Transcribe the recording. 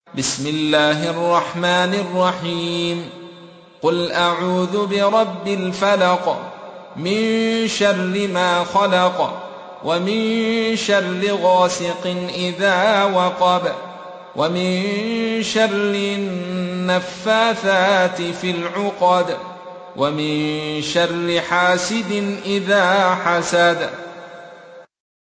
بسم الله الرحمن الرحيم قل أعوذ برب الفلق من شر ما خلق ومن شر غاسق إذا وقب ومن شر النفاثات في العقد ومن شر حاسد إذا حسد